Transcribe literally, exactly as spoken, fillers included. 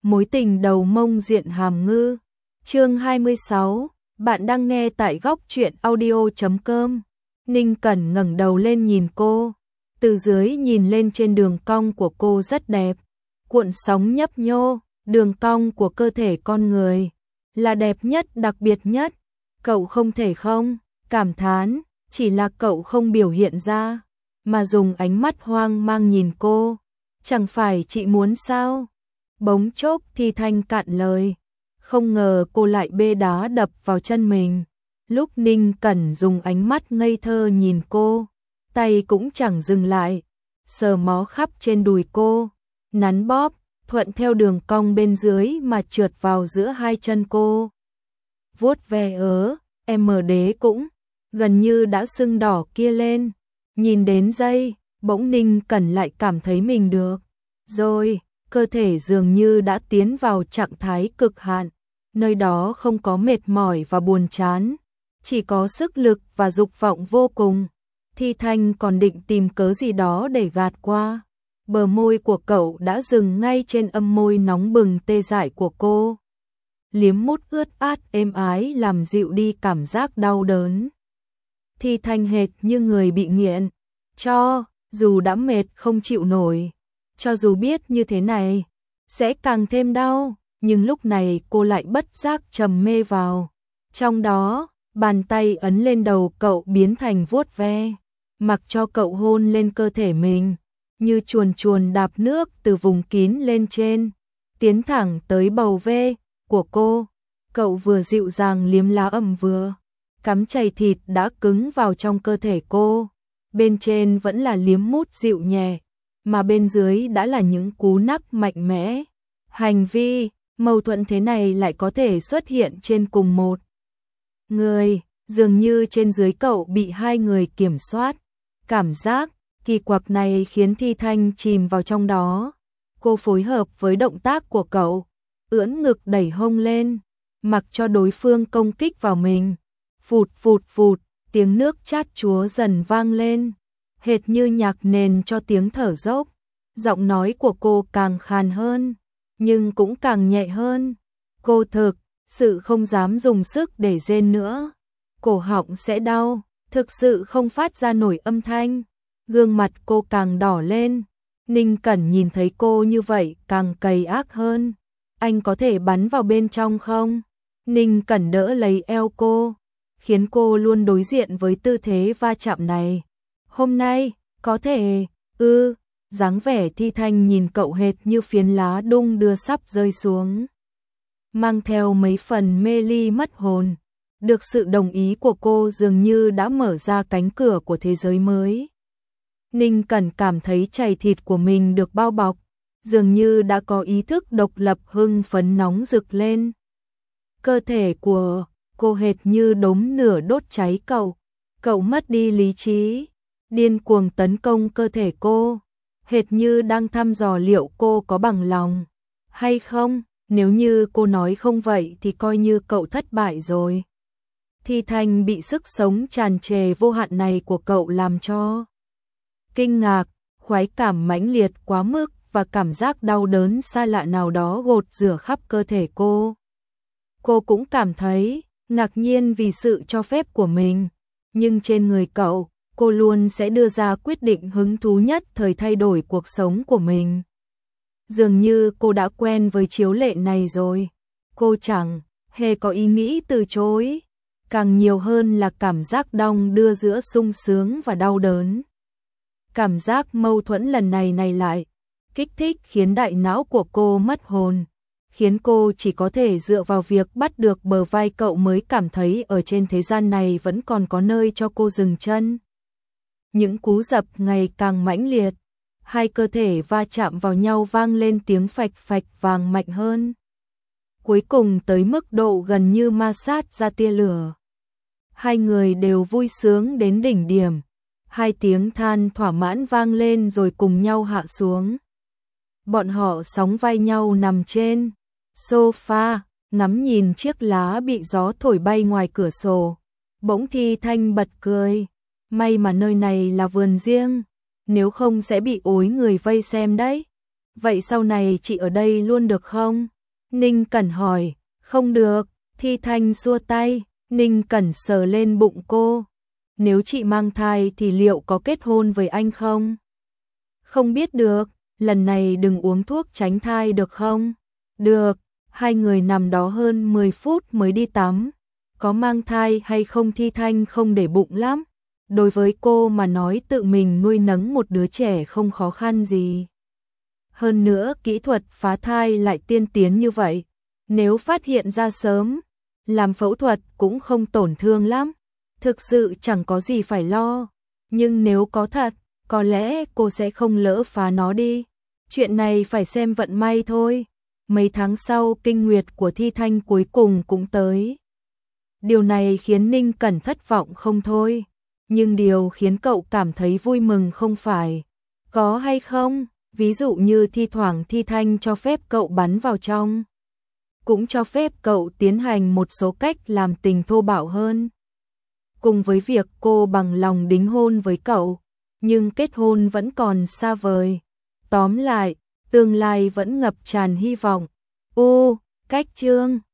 Mối tình đầu mông diện hàm ngư. Chương hai mươi sáu, bạn đang nghe tại góc truyện audio chấm com. Ninh Cẩn ngẩng đầu lên nhìn cô, từ dưới nhìn lên trên đường cong của cô rất đẹp, cuộn sóng nhấp nhô, đường cong của cơ thể con người là đẹp nhất, đặc biệt nhất. Cậu không thể không cảm thán, chỉ là cậu không biểu hiện ra, mà dùng ánh mắt hoang mang nhìn cô. Chẳng phải chị muốn sao? Bỗng chốc Thi Thanh cạn lời, không ngờ cô lại bê đá đập vào chân mình. Lúc Ninh Cẩn dùng ánh mắt ngây thơ nhìn cô, tay cũng chẳng dừng lại, sờ mó khắp trên đùi cô, nắn bóp, thuận theo đường cong bên dưới mà trượt vào giữa hai chân cô. Vuốt ve ớ, em mờ đế cũng gần như đã sưng đỏ kia lên. Nhìn đến giây, bỗng Ninh Cẩn lại cảm thấy mình được rồi, cơ thể dường như đã tiến vào trạng thái cực hạn, nơi đó không có mệt mỏi và buồn chán, chỉ có sức lực và dục vọng vô cùng. Thi Thanh còn định tìm cớ gì đó để gạt qua, bờ môi của cậu đã dừng ngay trên âm môi nóng bừng tê dại của cô. Liếm mút ướt át êm ái làm dịu đi cảm giác đau đớn. Thi Thanh hệt như người bị nghiện, cho dù đã mệt không chịu nổi, cho dù biết như thế này sẽ càng thêm đau, nhưng lúc này cô lại bất giác trầm mê vào. Trong đó, bàn tay ấn lên đầu cậu biến thành vuốt ve, mặc cho cậu hôn lên cơ thể mình, như chuồn chuồn đạp nước từ vùng kín lên trên, tiến thẳng tới bầu ve của cô. Cậu vừa dịu dàng liếm lá ẩm vừa cắm chày thịt đã cứng vào trong cơ thể cô. Bên trên vẫn là liếm mút dịu nhẹ, mà bên dưới đã là những cú nắc mạnh mẽ. Hành vi mâu thuẫn thế này lại có thể xuất hiện trên cùng một người, dường như trên dưới cậu bị hai người kiểm soát. Cảm giác kỳ quặc này khiến Thi Thanh chìm vào trong đó. Cô phối hợp với động tác của cậu, ưỡn ngực đẩy hông lên, mặc cho đối phương công kích vào mình. Phụt phụt phụt, tiếng nước chát chúa dần vang lên, hệt như nhạc nền cho tiếng thở dốc. Giọng nói của cô càng khàn hơn, nhưng cũng càng nhẹ hơn. Cô thực sự không dám dùng sức để rên nữa, cổ họng sẽ đau, thực sự không phát ra nổi âm thanh. Gương mặt cô càng đỏ lên. Ninh Cẩn nhìn thấy cô như vậy càng cay ác hơn. Anh có thể bắn vào bên trong không? Ninh Cẩn đỡ lấy eo cô, khiến cô luôn đối diện với tư thế va chạm này. Hôm nay, có thể, ư, ừ, dáng vẻ Thi Thanh nhìn cậu hệt như phiến lá đung đưa sắp rơi xuống, mang theo mấy phần mê ly mất hồn. Được sự đồng ý của cô dường như đã mở ra cánh cửa của thế giới mới. Ninh Cẩn cảm thấy chày thịt của mình được bao bọc, dường như đã có ý thức độc lập, hưng phấn nóng rực lên. Cơ thể của cô hệt như đốm lửa đốt cháy cậu, cậu mất đi lý trí, điên cuồng tấn công cơ thể cô, hệt như đang thăm dò liệu cô có bằng lòng hay không. Nếu như cô nói không vậy thì coi như cậu thất bại rồi. Thi Thanh bị sức sống tràn trề vô hạn này của cậu làm cho kinh ngạc, khoái cảm mãnh liệt quá mức và cảm giác đau đớn xa lạ nào đó gột rửa khắp cơ thể cô. Cô cũng cảm thấy ngạc nhiên vì sự cho phép của mình, nhưng trên người cậu, cô luôn sẽ đưa ra quyết định hứng thú nhất thời thay đổi cuộc sống của mình. Dường như cô đã quen với chiếu lệ này rồi. Cô chẳng hề có ý nghĩ từ chối, càng nhiều hơn là cảm giác đong đưa giữa sung sướng và đau đớn. Cảm giác mâu thuẫn lần này này lại kích thích khiến đại não của cô mất hồn, khiến cô chỉ có thể dựa vào việc bắt được bờ vai cậu mới cảm thấy ở trên thế gian này vẫn còn có nơi cho cô dừng chân. Những cú dập ngày càng mãnh liệt, hai cơ thể va chạm vào nhau vang lên tiếng phạch phạch vàng mạnh hơn. Cuối cùng tới mức độ gần như ma sát ra tia lửa. Hai người đều vui sướng đến đỉnh điểm. Hai tiếng than thỏa mãn vang lên rồi cùng nhau hạ xuống. Bọn họ sóng vai nhau nằm trên sofa, ngắm nhìn chiếc lá bị gió thổi bay ngoài cửa sổ. Bỗng Thi Thanh bật cười. May mà nơi này là vườn riêng, nếu không sẽ bị ối người vây xem đấy. Vậy sau này chị ở đây luôn được không? Ninh Cẩn hỏi, không được, Thi Thanh xua tay, Ninh Cẩn sờ lên bụng cô. Nếu chị mang thai thì liệu có kết hôn với anh không? Không biết được, lần này đừng uống thuốc tránh thai được không? Được, hai người nằm đó hơn mười phút mới đi tắm. Có mang thai hay không Thi Thanh không để bụng lắm. Đối với cô mà nói tự mình nuôi nấng một đứa trẻ không khó khăn gì. Hơn nữa kỹ thuật phá thai lại tiên tiến như vậy. Nếu phát hiện ra sớm, làm phẫu thuật cũng không tổn thương lắm. Thực sự chẳng có gì phải lo. Nhưng nếu có thật, có lẽ cô sẽ không lỡ phá nó đi. Chuyện này phải xem vận may thôi. Mấy tháng sau kinh nguyệt của Thi Thanh cuối cùng cũng tới. Điều này khiến Ninh Cẩn thất vọng không thôi. Nhưng điều khiến cậu cảm thấy vui mừng không phải có hay không, ví dụ như thi thoảng Thi Thanh cho phép cậu bắn vào trong. Cũng cho phép cậu tiến hành một số cách làm tình thô bạo hơn. Cùng với việc cô bằng lòng đính hôn với cậu, nhưng kết hôn vẫn còn xa vời. Tóm lại, tương lai vẫn ngập tràn hy vọng. Ô, cách chương